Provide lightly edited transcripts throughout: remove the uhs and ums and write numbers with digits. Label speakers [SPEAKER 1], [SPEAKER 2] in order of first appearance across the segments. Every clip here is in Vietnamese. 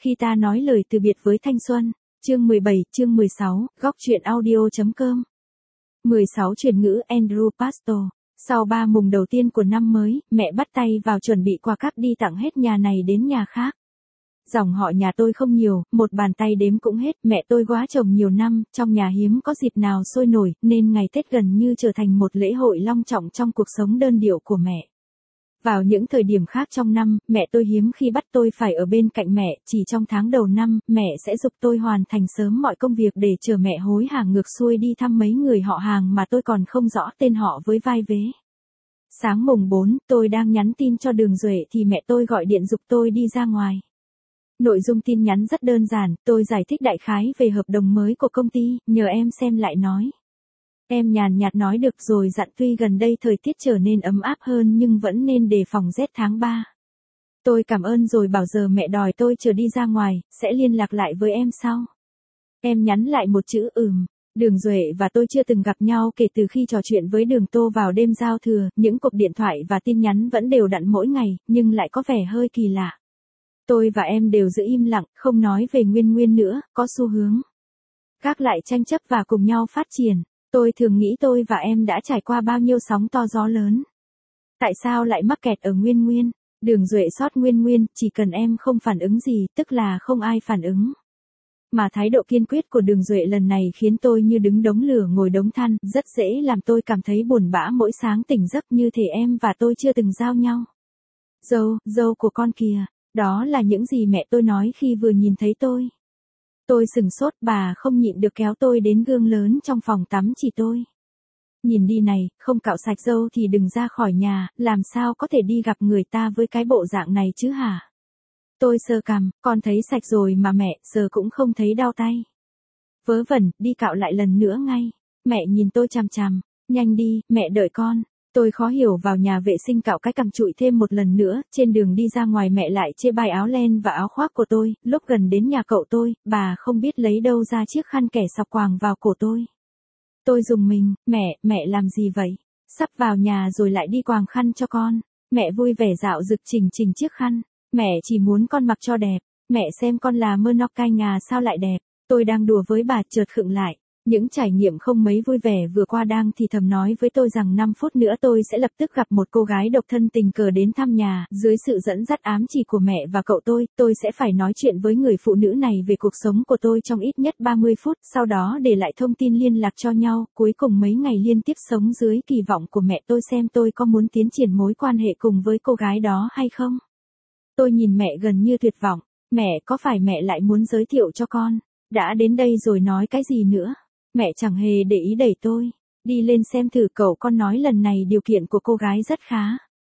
[SPEAKER 1] Khi ta nói lời từ biệt với thanh xuân. Chương 17, chương 16, góc truyện audio.com. 16 chuyển ngữ Andrew Pastor. Sau 3 mùng đầu tiên của năm mới, mẹ bắt tay vào chuẩn bị quà cáp đi tặng hết nhà này đến nhà khác. Dòng họ nhà tôi không nhiều, một bàn tay đếm cũng hết, mẹ tôi góa chồng nhiều năm, trong nhà hiếm có dịp nào sôi nổi, nên ngày Tết gần như trở thành một lễ hội long trọng trong cuộc sống đơn điệu của mẹ. Vào những thời điểm khác trong năm, mẹ tôi hiếm khi bắt tôi phải ở bên cạnh mẹ, chỉ trong tháng đầu năm, mẹ sẽ giục tôi hoàn thành sớm mọi công việc để chờ mẹ hối hả ngược xuôi đi thăm mấy người họ hàng mà tôi còn không rõ tên họ với vai vế. Sáng mùng 4, tôi đang nhắn tin cho Đường Duệ thì mẹ tôi gọi điện giục tôi đi ra ngoài. Nội dung tin nhắn rất đơn giản, tôi giải thích đại khái về hợp đồng mới của công ty, nhờ em xem lại nói. Em nhàn nhạt nói được rồi dặn tuy gần đây thời tiết trở nên ấm áp hơn nhưng vẫn nên đề phòng rét tháng 3. Tôi cảm ơn rồi bảo giờ mẹ đòi tôi chờ đi ra ngoài, sẽ liên lạc lại với em sau. Em nhắn lại một chữ Đường Duệ và tôi chưa từng gặp nhau kể từ khi trò chuyện với Đường Tô vào đêm giao thừa, những cuộc điện thoại và tin nhắn vẫn đều đặn mỗi ngày, nhưng lại có vẻ hơi kỳ lạ. Tôi và em đều giữ im lặng, không nói về Nguyên nữa, có xu hướng gác lại tranh chấp và cùng nhau phát triển. Tôi thường nghĩ tôi và em đã trải qua bao nhiêu sóng to gió lớn. Tại sao lại mắc kẹt ở Nguyên? Đường Duệ sót Nguyên, chỉ cần em không phản ứng gì, tức là không ai phản ứng. Mà thái độ kiên quyết của Đường Duệ lần này khiến tôi như đứng đống lửa ngồi đống than, rất dễ làm tôi cảm thấy buồn bã mỗi sáng tỉnh giấc như thể em và tôi chưa từng giao nhau. Dâu của con kìa, đó là những gì mẹ tôi nói khi vừa nhìn thấy tôi. Tôi sửng sốt, bà không nhịn được kéo tôi đến gương lớn trong phòng tắm chỉ tôi. Nhìn đi này, không cạo sạch râu thì đừng ra khỏi nhà, làm sao có thể đi gặp người ta với cái bộ dạng này chứ hả? Tôi sờ cằm, con thấy sạch rồi mà mẹ, giờ cũng không thấy đau tay. Vớ vẩn, đi cạo lại lần nữa ngay. Mẹ nhìn tôi chằm chằm, nhanh đi, mẹ đợi con. Tôi khó hiểu vào nhà vệ sinh cạo cái cằm trụi thêm một lần nữa, trên đường đi ra ngoài mẹ lại chê bai áo len và áo khoác của tôi, lúc gần đến nhà cậu tôi, bà không biết lấy đâu ra chiếc khăn kẻ sọc quàng vào cổ tôi. Tôi rùng mình, mẹ làm gì vậy? Sắp vào nhà rồi lại đi quàng khăn cho con. Mẹ vui vẻ dạo rực chỉnh chiếc khăn. Mẹ chỉ muốn con mặc cho đẹp. Mẹ xem con là mơ nóc cai ngà sao lại đẹp. Tôi đang đùa với bà chợt khựng lại. Những trải nghiệm không mấy vui vẻ vừa qua đang thì thầm nói với tôi rằng 5 phút nữa tôi sẽ lập tức gặp một cô gái độc thân tình cờ đến thăm nhà, dưới sự dẫn dắt ám chỉ của mẹ và cậu tôi sẽ phải nói chuyện với người phụ nữ này về cuộc sống của tôi trong ít nhất 30 phút, sau đó để lại thông tin liên lạc cho nhau, cuối cùng mấy ngày liên tiếp sống dưới kỳ vọng của mẹ tôi xem tôi có muốn tiến triển mối quan hệ cùng với cô gái đó hay không. Tôi nhìn mẹ gần như tuyệt vọng, mẹ có phải mẹ lại muốn giới thiệu cho con, đã đến đây rồi nói cái gì nữa. Mẹ chẳng hề để ý đẩy tôi. Đi lên xem thử cậu con nói lần này điều kiện của cô gái rất khá.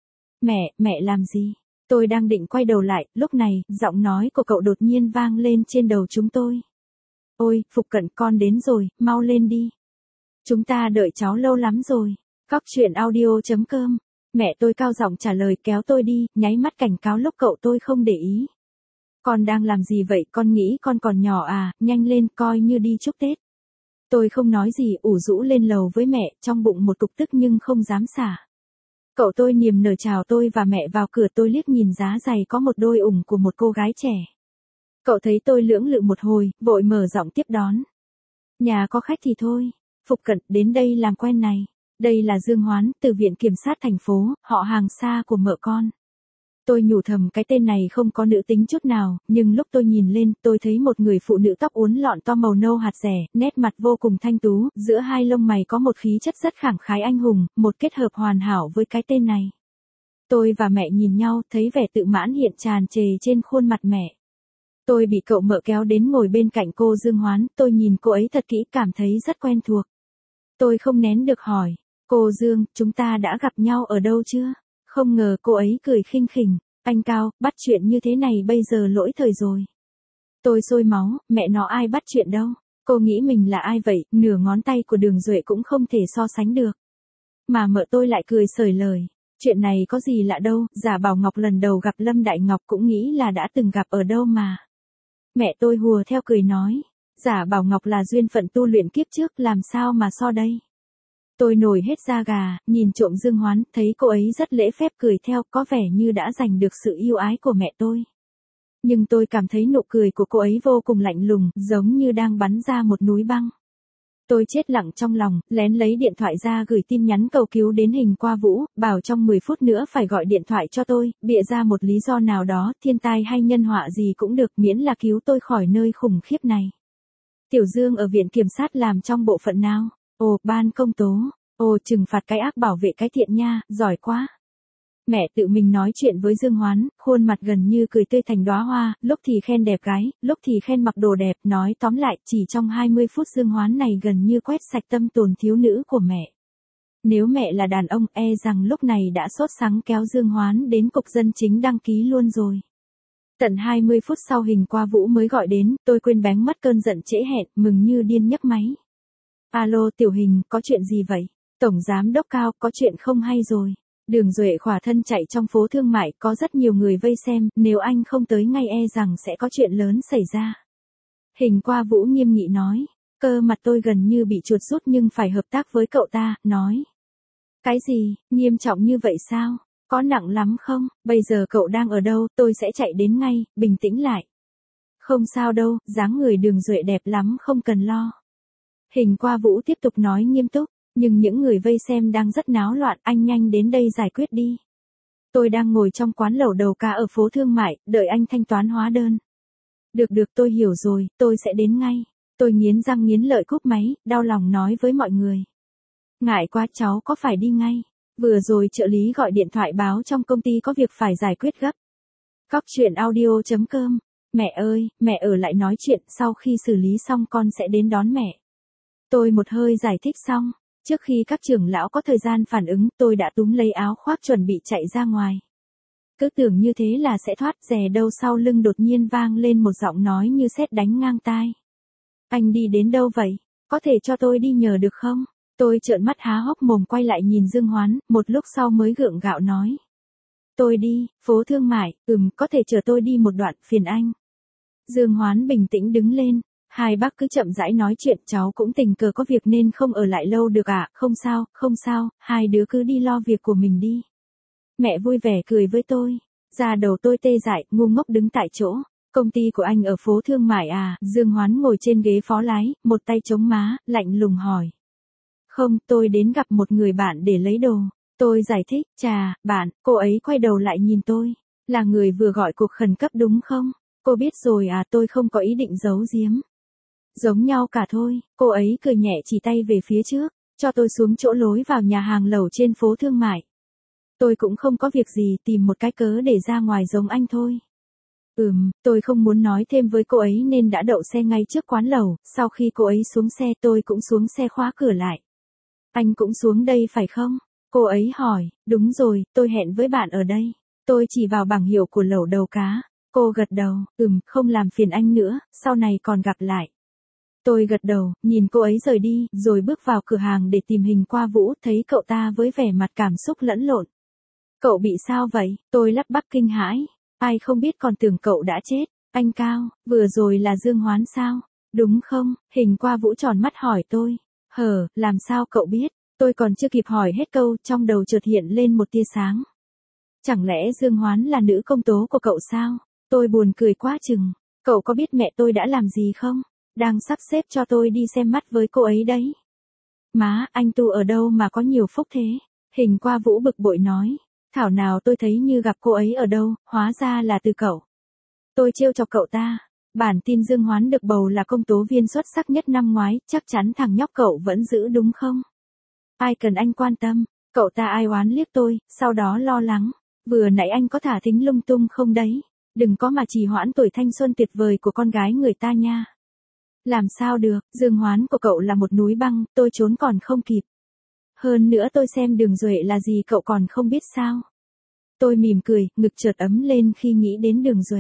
[SPEAKER 1] Mẹ làm gì? Tôi đang định quay đầu lại, lúc này, giọng nói của cậu đột nhiên vang lên trên đầu chúng tôi. Ôi, Phục Cận con đến rồi, mau lên đi. Chúng ta đợi cháu lâu lắm rồi. Góc truyện audio.com. Mẹ tôi cao giọng trả lời kéo tôi đi, nháy mắt cảnh cáo lúc cậu tôi không để ý. Con đang làm gì vậy, con nghĩ con còn nhỏ à, nhanh lên coi như đi chúc Tết. Tôi không nói gì, ủ rũ lên lầu với mẹ, trong bụng một cục tức nhưng không dám xả. Cậu tôi niềm nở chào tôi và mẹ vào cửa, tôi liếc nhìn giá giày có một đôi ủng của một cô gái trẻ. Cậu thấy tôi lưỡng lự một hồi, vội mở giọng tiếp đón. Nhà có khách thì thôi, Phục Cận đến đây làm quen này. Đây là Dương Hoán, từ Viện Kiểm sát thành phố, họ hàng xa của mợ con. Tôi nhủ thầm cái tên này không có nữ tính chút nào, nhưng lúc tôi nhìn lên, tôi thấy một người phụ nữ tóc uốn lọn to màu nâu hạt rẻ, nét mặt vô cùng thanh tú, giữa hai lông mày có một khí chất rất khẳng khái anh hùng, một kết hợp hoàn hảo với cái tên này. Tôi và mẹ nhìn nhau, thấy vẻ tự mãn hiện tràn trề trên khuôn mặt mẹ. Tôi bị cậu mợ kéo đến ngồi bên cạnh cô Dương Hoán, tôi nhìn cô ấy thật kỹ cảm thấy rất quen thuộc. Tôi không nén được hỏi, cô Dương, chúng ta đã gặp nhau ở đâu chưa? Không ngờ cô ấy cười khinh khỉnh, anh Cao, bắt chuyện như thế này bây giờ lỗi thời rồi. Tôi sôi máu, mẹ nó ai bắt chuyện đâu, cô nghĩ mình là ai vậy, nửa ngón tay của Đường Duệ cũng không thể so sánh được. Mà mợ tôi lại cười xởi lời, chuyện này có gì lạ đâu, Giả Bảo Ngọc lần đầu gặp Lâm Đại Ngọc cũng nghĩ là đã từng gặp ở đâu mà. Mẹ tôi hùa theo cười nói, Giả Bảo Ngọc là duyên phận tu luyện kiếp trước làm sao mà so đây. Tôi nổi hết da gà, nhìn trộm Dương Hoán, thấy cô ấy rất lễ phép cười theo, có vẻ như đã giành được sự yêu ái của mẹ tôi. Nhưng tôi cảm thấy nụ cười của cô ấy vô cùng lạnh lùng, giống như đang bắn ra một núi băng. Tôi chết lặng trong lòng, lén lấy điện thoại ra gửi tin nhắn cầu cứu đến Hình Qua Vũ, bảo trong 10 phút nữa phải gọi điện thoại cho tôi, bịa ra một lý do nào đó, thiên tai hay nhân họa gì cũng được, miễn là cứu tôi khỏi nơi khủng khiếp này. Tiểu Dương ở viện kiểm sát làm trong bộ phận nào? Ồ, ban công tố. Ồ, trừng phạt cái ác bảo vệ cái thiện nha, giỏi quá. Mẹ tự mình nói chuyện với Dương Hoán, khuôn mặt gần như cười tươi thành đóa hoa, lúc thì khen đẹp gái, lúc thì khen mặc đồ đẹp, nói tóm lại, chỉ trong 20 phút Dương Hoán này gần như quét sạch tâm tồn thiếu nữ của mẹ. Nếu mẹ là đàn ông, e rằng lúc này đã sốt sắng kéo Dương Hoán đến cục dân chính đăng ký luôn rồi. Tận 20 phút sau Hình Qua Vũ mới gọi đến, tôi quên bén mất cơn giận trễ hẹn, mừng như điên nhấc máy. Alo Tiểu Hình, có chuyện gì vậy? Tổng giám đốc Cao, có chuyện không hay rồi. Đường Duệ khỏa thân chạy trong phố thương mại, có rất nhiều người vây xem, nếu anh không tới ngay e rằng sẽ có chuyện lớn xảy ra. Hình Qua Vũ nghiêm nghị nói, cơ mặt tôi gần như bị chuột rút nhưng phải hợp tác với cậu ta, nói. Cái gì, nghiêm trọng như vậy sao? Có nặng lắm không? Bây giờ cậu đang ở đâu, tôi sẽ chạy đến ngay, bình tĩnh lại. Không sao đâu, dáng người Đường Duệ đẹp lắm không cần lo. Hình Qua Vũ tiếp tục nói nghiêm túc. Nhưng những người vây xem đang rất náo loạn, anh nhanh đến đây giải quyết đi. Tôi đang ngồi trong quán lẩu đầu cá ở phố thương mại, đợi anh thanh toán hóa đơn. Được tôi hiểu rồi, tôi sẽ đến ngay. Tôi nghiến răng nghiến lợi cúp máy, đau lòng nói với mọi người. Ngại quá cháu có phải đi ngay. Vừa rồi trợ lý gọi điện thoại báo trong công ty có việc phải giải quyết gấp. Góc chuyện audio.com. Mẹ ơi, mẹ ở lại nói chuyện, sau khi xử lý xong con sẽ đến đón mẹ. Tôi một hơi giải thích xong. Trước khi các trưởng lão có thời gian phản ứng, tôi đã túm lấy áo khoác chuẩn bị chạy ra ngoài. Cứ tưởng như thế là sẽ thoát, dè đâu sau lưng đột nhiên vang lên một giọng nói như sét đánh ngang tai. Anh đi đến đâu vậy? Có thể cho tôi đi nhờ được không? Tôi trợn mắt há hốc mồm quay lại nhìn Dương Hoán, một lúc sau mới gượng gạo nói. Tôi đi, phố thương mại, có thể chở tôi đi một đoạn, phiền anh. Dương Hoán bình tĩnh đứng lên. Hai bác cứ chậm rãi nói chuyện, cháu cũng tình cờ có việc nên không ở lại lâu được ạ, không sao, hai đứa cứ đi lo việc của mình đi. Mẹ vui vẻ cười với tôi, da đầu tôi tê dại, ngu ngốc đứng tại chỗ. Công ty của anh ở phố thương mại à? Dương Hoán ngồi trên ghế phó lái, một tay chống má, lạnh lùng hỏi. Không, tôi đến gặp một người bạn để lấy đồ. Tôi giải thích, chà, bạn, cô ấy quay đầu lại nhìn tôi. Là người vừa gọi cuộc khẩn cấp đúng không? Cô biết rồi à, tôi không có ý định giấu giếm. Giống nhau cả thôi, cô ấy cười nhẹ chỉ tay về phía trước, cho tôi xuống chỗ lối vào nhà hàng lẩu trên phố thương mại. Tôi cũng không có việc gì, tìm một cái cớ để ra ngoài giống anh thôi. Tôi không muốn nói thêm với cô ấy nên đã đậu xe ngay trước quán lẩu, sau khi cô ấy xuống xe tôi cũng xuống xe khóa cửa lại. Anh cũng xuống đây phải không? Cô ấy hỏi, đúng rồi, tôi hẹn với bạn ở đây. Tôi chỉ vào bảng hiệu của lẩu đầu cá. Cô gật đầu, không làm phiền anh nữa, sau này còn gặp lại. Tôi gật đầu, nhìn cô ấy rời đi, rồi bước vào cửa hàng để tìm Hình Qua Vũ, thấy cậu ta với vẻ mặt cảm xúc lẫn lộn. Cậu bị sao vậy? Tôi lắp bắp kinh hãi. Ai không biết còn tưởng cậu đã chết. Anh Cao, vừa rồi là Dương Hoán sao? Đúng không? Hình Qua Vũ tròn mắt hỏi tôi. Làm sao cậu biết? Tôi còn chưa kịp hỏi hết câu, trong đầu chợt hiện lên một tia sáng. Chẳng lẽ Dương Hoán là nữ công tố của cậu sao? Tôi buồn cười quá chừng. Cậu có biết mẹ tôi đã làm gì không? Đang sắp xếp cho tôi đi xem mắt với cô ấy đấy. Má, anh tu ở đâu mà có nhiều phúc thế? Hình Qua Vũ bực bội nói. Thảo nào tôi thấy như gặp cô ấy ở đâu, hóa ra là từ cậu. Tôi trêu chọc cậu ta. Bản tin Dương Hoán được bầu là công tố viên xuất sắc nhất năm ngoái, chắc chắn thằng nhóc cậu vẫn giữ đúng không? Ai cần anh quan tâm? Cậu ta ai oán liếc tôi, sau đó lo lắng. Vừa nãy anh có thả thính lung tung không đấy? Đừng có mà trì hoãn tuổi thanh xuân tuyệt vời của con gái người ta nha. Làm sao được, Dương Hoán của cậu là một núi băng, tôi trốn còn không kịp. Hơn nữa tôi xem Đường Duệ là gì cậu còn không biết sao. Tôi mỉm cười, ngực chợt ấm lên khi nghĩ đến Đường Duệ.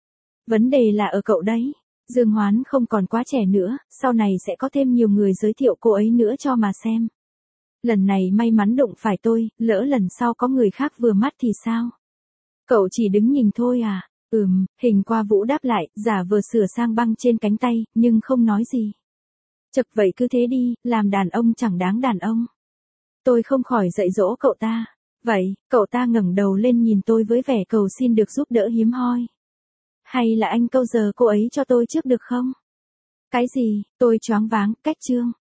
[SPEAKER 1] Vấn đề là ở cậu đấy. Dương Hoán không còn quá trẻ nữa, sau này sẽ có thêm nhiều người giới thiệu cô ấy nữa cho mà xem. Lần này may mắn đụng phải tôi, lỡ lần sau có người khác vừa mắt thì sao? Cậu chỉ đứng nhìn thôi à? Hình Qua Vũ đáp lại, giả vờ sửa sang băng trên cánh tay, nhưng không nói gì. Chật vậy cứ thế đi, làm đàn ông chẳng đáng đàn ông. Tôi không khỏi dạy dỗ cậu ta. Vậy, cậu ta ngẩng đầu lên nhìn tôi với vẻ cầu xin được giúp đỡ hiếm hoi. Hay là anh câu giờ cô ấy cho tôi trước được không? Cái gì, tôi choáng váng, cách chương.